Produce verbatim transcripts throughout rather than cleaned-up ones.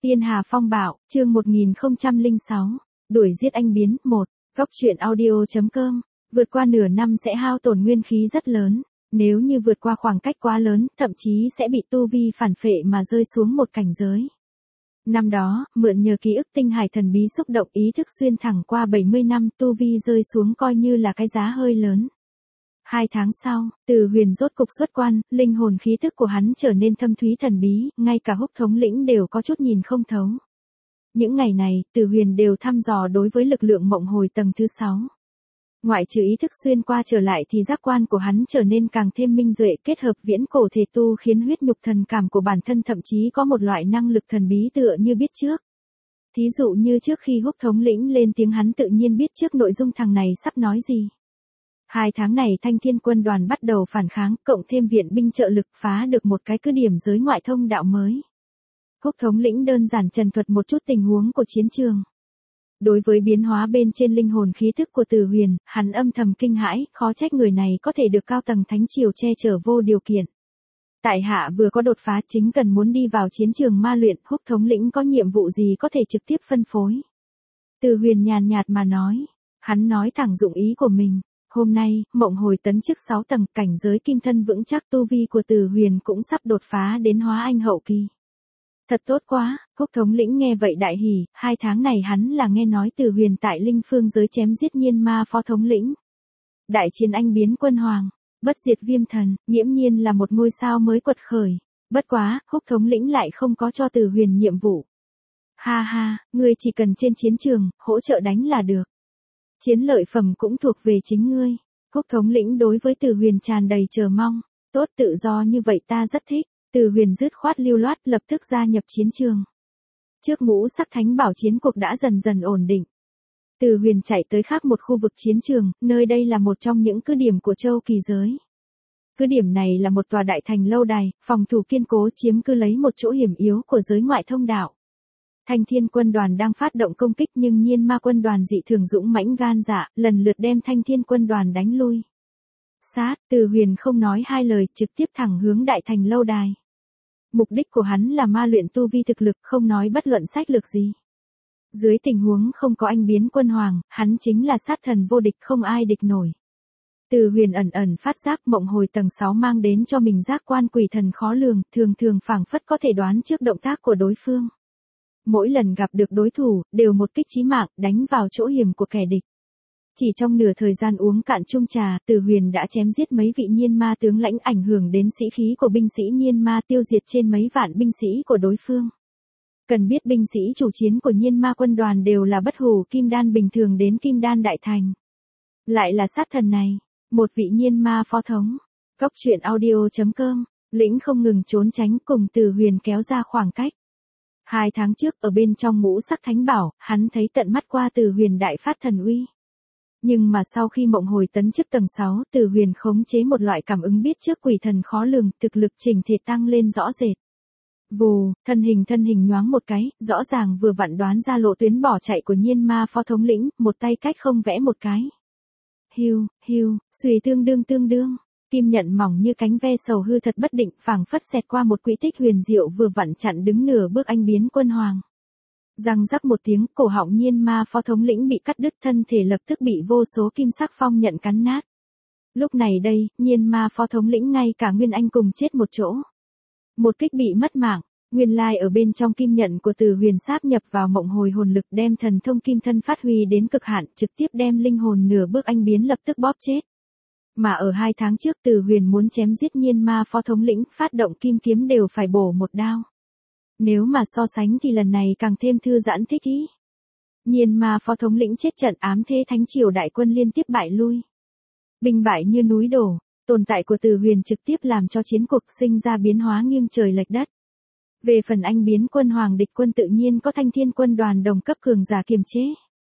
Tiên Hà Phong Bạo, chương một nghìn không trăm lẻ sáu, đuổi giết anh biến, một, góc truyện audio.com, vượt qua nửa năm sẽ hao tổn nguyên khí rất lớn, nếu như vượt qua khoảng cách quá lớn, thậm chí sẽ bị tu vi phản phệ mà rơi xuống một cảnh giới. Năm đó, mượn nhờ ký ức tinh hải thần bí xúc động ý thức xuyên thẳng qua bảy mươi năm, tu vi rơi xuống coi như là cái giá hơi lớn. Hai tháng sau, Từ Huyền rốt cục xuất quan, linh hồn khí thức của hắn trở nên thâm thúy thần bí, ngay cả Húc thống lĩnh đều có chút nhìn không thấu. Những ngày này, Từ Huyền đều thăm dò đối với lực lượng mộng hồi tầng thứ sáu. Ngoại trừ ý thức xuyên qua trở lại thì giác quan của hắn trở nên càng thêm minh duệ, kết hợp viễn cổ thể tu khiến huyết nhục thần cảm của bản thân thậm chí có một loại năng lực thần bí tựa như biết trước. Thí dụ như trước khi Húc thống lĩnh lên tiếng hắn tự nhiên biết trước nội dung thằng này sắp nói gì. Hai tháng này Thanh Thiên quân đoàn bắt đầu phản kháng, cộng thêm viện binh trợ lực phá được một cái cứ điểm giới ngoại thông đạo mới. Húc thống lĩnh đơn giản trần thuật một chút tình huống của chiến trường. Đối với biến hóa bên trên linh hồn khí thức của Từ Huyền, hắn âm thầm kinh hãi, khó trách người này có thể được cao tầng thánh triều che chở vô điều kiện. Tại hạ vừa có đột phá chính cần muốn đi vào chiến trường ma luyện, Húc thống lĩnh có nhiệm vụ gì có thể trực tiếp phân phối. Từ Huyền nhàn nhạt mà nói, hắn nói thẳng dụng ý của mình. Hôm nay, mộng hồi tấn chức sáu tầng, cảnh giới kim thân vững chắc, tu vi của Từ Huyền cũng sắp đột phá đến hóa anh hậu kỳ. Thật tốt quá, Húc thống lĩnh nghe vậy đại hỉ, hai tháng này hắn là nghe nói Từ Huyền tại linh phương giới chém giết nhiên ma phó thống lĩnh. Đại chiến anh biến quân hoàng, bất diệt viêm thần, nghiễm nhiên là một ngôi sao mới quật khởi. Bất quá, Húc thống lĩnh lại không có cho Từ Huyền nhiệm vụ. Ha ha, ngươi chỉ cần trên chiến trường, hỗ trợ đánh là được. Chiến lợi phẩm cũng thuộc về chính ngươi. Húc thống lĩnh đối với Từ Huyền tràn đầy chờ mong. Tốt, tự do như vậy ta rất thích. Từ Huyền dứt khoát lưu loát lập tức gia nhập chiến trường. Trước ngũ sắc thánh bảo chiến cuộc đã dần dần ổn định. Từ Huyền chạy tới khác một khu vực chiến trường, nơi đây là một trong những cứ điểm của châu kỳ giới. Cứ điểm này là một tòa đại thành lâu đài, phòng thủ kiên cố, chiếm cứ lấy một chỗ hiểm yếu của giới ngoại thông đạo. Thanh Thiên quân đoàn đang phát động công kích nhưng nhiên ma quân đoàn dị thường dũng mãnh gan dạ, lần lượt đem Thanh Thiên quân đoàn đánh lui. Sát, Từ Huyền không nói hai lời, trực tiếp thẳng hướng đại thành lâu đài. Mục đích của hắn là ma luyện tu vi thực lực, không nói bất luận sách lược gì. Dưới tình huống không có anh biến quân hoàng, hắn chính là sát thần vô địch, không ai địch nổi. Từ Huyền ẩn ẩn phát giác mộng hồi tầng sáu mang đến cho mình giác quan quỷ thần khó lường, thường thường phảng phất có thể đoán trước động tác của đối phương. Mỗi lần gặp được đối thủ, đều một kích chí mạng, đánh vào chỗ hiểm của kẻ địch. Chỉ trong nửa thời gian uống cạn chung trà, Từ Huyền đã chém giết mấy vị nhiên ma tướng lãnh, ảnh hưởng đến sĩ khí của binh sĩ nhiên ma, tiêu diệt trên mấy vạn binh sĩ của đối phương. Cần biết binh sĩ chủ chiến của nhiên ma quân đoàn đều là bất hủ kim đan bình thường đến kim đan đại thành. Lại là sát thần này, một vị nhiên ma phó thống. Góc truyện audio.com, lĩnh không ngừng trốn tránh cùng Từ Huyền kéo ra khoảng cách. Hai tháng trước ở bên trong ngũ sắc thánh bảo, hắn thấy tận mắt qua Từ Huyền đại phát thần uy. Nhưng mà sau khi mộng hồi tấn chức tầng sáu, Từ Huyền khống chế một loại cảm ứng biết trước quỷ thần khó lường, thực lực chỉnh thể tăng lên rõ rệt. Vù, thân hình thân hình nhoáng một cái, rõ ràng vừa vặn đoán ra lộ tuyến bỏ chạy của nhiên ma phó thống lĩnh, một tay cách không vẽ một cái. Hiu, hiu, xùy tương đương tương đương. Kim nhận mỏng như cánh ve sầu hư thật bất định, phảng phất xẹt qua một quỹ tích huyền diệu vừa vặn chặn đứng nửa bước anh biến quân hoàng. Răng rắc một tiếng, cổ họng nhiên ma phó thống lĩnh bị cắt đứt, thân thể lập tức bị vô số kim sắc phong nhận cắn nát. Lúc này đây, nhiên ma phó thống lĩnh ngay cả Nguyên Anh cùng chết một chỗ. Một kích bị mất mạng, nguyên lai ở bên trong kim nhận của Từ Huyền sáp nhập vào mộng hồi hồn lực, đem thần thông kim thân phát huy đến cực hạn, trực tiếp đem linh hồn nửa bước anh biến lập tức bóp chết. Mà ở hai tháng trước Từ Huyền muốn chém giết nhiên ma phó thống lĩnh, phát động kim kiếm đều phải bổ một đao. Nếu mà so sánh thì lần này càng thêm thư giãn thích ý. Nhiên ma phó thống lĩnh chết trận, ám thế thánh triều đại quân liên tiếp bại lui. Binh bại như núi đổ, tồn tại của Từ Huyền trực tiếp làm cho chiến cuộc sinh ra biến hóa nghiêng trời lệch đất. Về phần anh biến quân hoàng, địch quân tự nhiên có Thanh Thiên quân đoàn đồng cấp cường giả kiềm chế.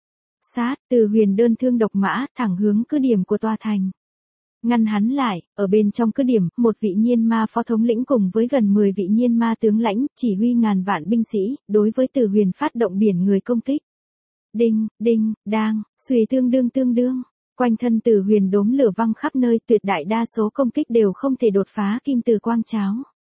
Sát, Từ Huyền đơn thương độc mã, thẳng hướng cứ điểm của tòa thành. Ngăn hắn lại, ở bên trong cứ điểm, một vị nhiên ma phó thống lĩnh cùng với gần mười vị nhiên ma tướng lãnh, chỉ huy ngàn vạn binh sĩ, đối với Từ Huyền phát động biển người công kích. Đinh, đinh, đang, xùy tương đương tương đương, quanh thân Từ Huyền đốm lửa văng khắp nơi, tuyệt đại đa số công kích đều không thể đột phá kim từ quang cháo.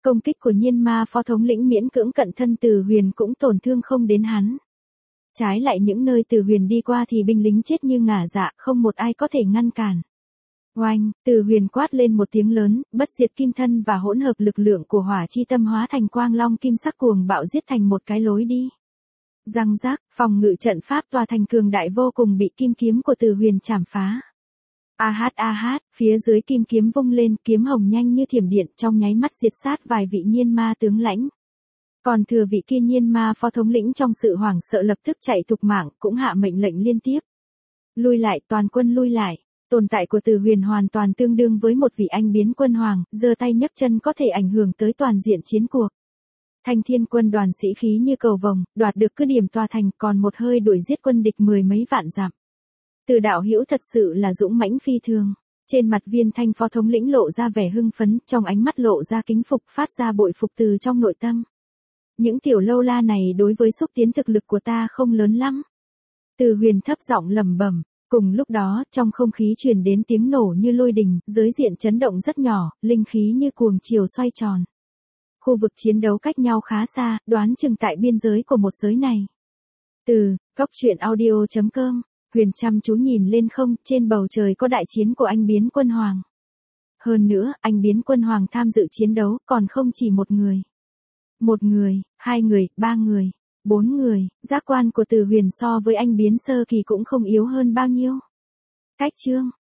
Công kích của Nhiên Ma phó thống lĩnh miễn cưỡng cận thân Từ Huyền cũng tổn thương không đến hắn. Trái lại những nơi Từ Huyền đi qua thì binh lính chết như ngả dạ, không một ai có thể ngăn cản. Oanh, Từ Huyền quát lên một tiếng lớn, bất diệt kim thân và hỗn hợp lực lượng của hỏa chi tâm hóa thành quang long kim sắc cuồng bạo giết thành một cái lối đi. Răng rác, phòng ngự trận pháp tòa thành cường đại vô cùng bị kim kiếm của Từ Huyền chảm phá. A hát a hát, phía dưới kim kiếm vung lên, kiếm hồng nhanh như thiểm điện trong nháy mắt diệt sát vài vị Nhiên Ma tướng lãnh. Còn thừa vị kia Nhiên Ma phó thống lĩnh trong sự hoảng sợ lập tức chạy thục mạng, cũng hạ mệnh lệnh liên tiếp. Lui lại, toàn quân lui lại. Tồn tại của Từ Huyền hoàn toàn tương đương với một vị anh biến quân hoàng, giơ tay nhấc chân có thể ảnh hưởng tới toàn diện chiến cuộc. Thanh Thiên quân đoàn sĩ khí như cầu vồng, đoạt được cứ điểm tòa thành, còn một hơi đuổi giết quân địch mười mấy vạn dặm. Từ đạo hữu thật sự là dũng mãnh phi thường. Trên mặt Viên Thanh phó thống lĩnh lộ ra vẻ hưng phấn, trong ánh mắt lộ ra kính phục, phát ra bội phục từ trong nội tâm. Những tiểu lâu la này đối với xúc tiến thực lực của ta không lớn lắm. Từ Huyền thấp giọng lẩm bẩm. Cùng lúc đó, trong không khí truyền đến tiếng nổ như lôi đình, giới diện chấn động rất nhỏ, linh khí như cuồng chiều xoay tròn. Khu vực chiến đấu cách nhau khá xa, đoán chừng tại biên giới của một giới này. Từ Cốc Truyện Audio chấm com, Huyền chăm chú nhìn lên không, trên bầu trời có đại chiến của anh biến quân hoàng. Hơn nữa, anh biến quân hoàng tham dự chiến đấu, còn không chỉ một người. Một người, hai người, ba người. Bốn người, giác quan của Từ Huyền so với anh biến sơ kỳ cũng không yếu hơn bao nhiêu. Cách chương